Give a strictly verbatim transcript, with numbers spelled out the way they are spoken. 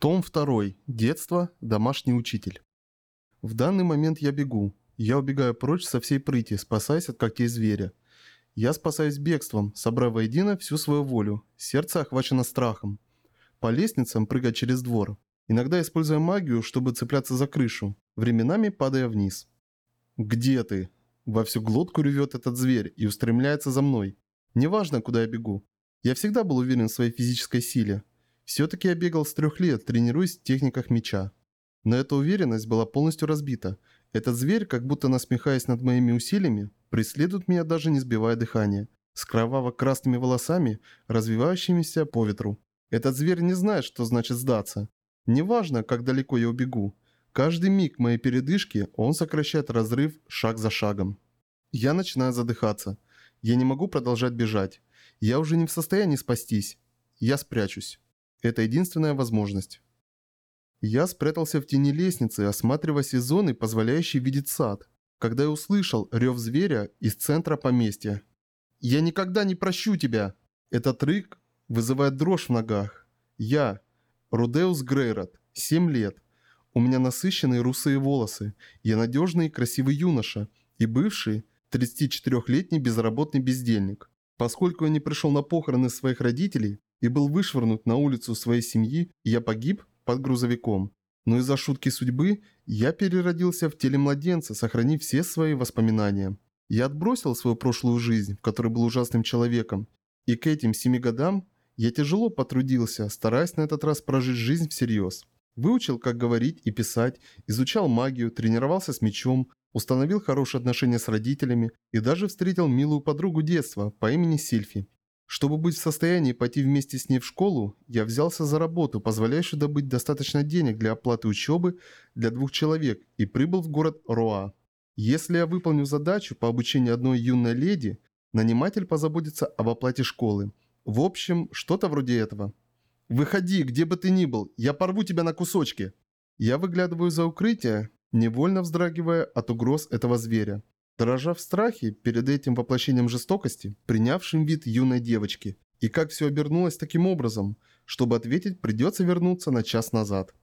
Том второй. Детство. Домашний учитель. В данный момент я бегу. Я убегаю прочь со всей прыти, спасаясь от когтей зверя. Я спасаюсь бегством, собрав воедино всю свою волю. Сердце охвачено страхом. По лестницам прыгать через двор. Иногда используя магию, чтобы цепляться за крышу. Временами падая вниз. «Где ты?» Во всю глотку ревет этот зверь и устремляется за мной. Неважно, куда я бегу. Я всегда был уверен в своей физической силе. Все-таки я бегал с трех лет, тренируясь в техниках меча. Но эта уверенность была полностью разбита. Этот зверь, как будто насмехаясь над моими усилиями, преследует меня, даже не сбивая дыхания, с кроваво-красными волосами, развивающимися по ветру. Этот зверь не знает, что значит сдаться. Неважно, как далеко я убегу. Каждый миг моей передышки он сокращает разрыв шаг за шагом. Я начинаю задыхаться. Я не могу продолжать бежать. Я уже не в состоянии спастись. Я спрячусь. Это единственная возможность. Я спрятался в тени лестницы, осматривая сезоны, позволяющие видеть сад, когда я услышал рев зверя из центра поместья. «Я никогда не прощу тебя!» Этот рык вызывает дрожь в ногах. Я, Рудеус Грейрот, семь лет. У меня насыщенные русые волосы. Я надежный и красивый юноша и бывший тридцатичетырёхлетний безработный бездельник. Поскольку я не пришел на похороны своих родителей и был вышвырнут на улицу своей семьи, я погиб под грузовиком. Но из-за шутки судьбы я переродился в теле младенца, сохранив все свои воспоминания. Я отбросил свою прошлую жизнь, в которой был ужасным человеком. И к этим семи годам я тяжело потрудился, стараясь на этот раз прожить жизнь всерьез. Выучил, как говорить и писать, изучал магию, тренировался с мечом, установил хорошие отношения с родителями и даже встретил милую подругу детства по имени Сильфи. Чтобы быть в состоянии пойти вместе с ней в школу, я взялся за работу, позволяющую добыть достаточно денег для оплаты учебы для двух человек, и прибыл в город Роа. Если я выполню задачу по обучению одной юной леди, наниматель позаботится об оплате школы. В общем, что-то вроде этого. «Выходи, где бы ты ни был, я порву тебя на кусочки!» Я выглядываю за укрытие, невольно вздрагивая от угроз этого зверя. Дрожа в страхе перед этим воплощением жестокости, принявшим вид юной девочки. И как все обернулось таким образом, чтобы ответить, придется вернуться на час назад.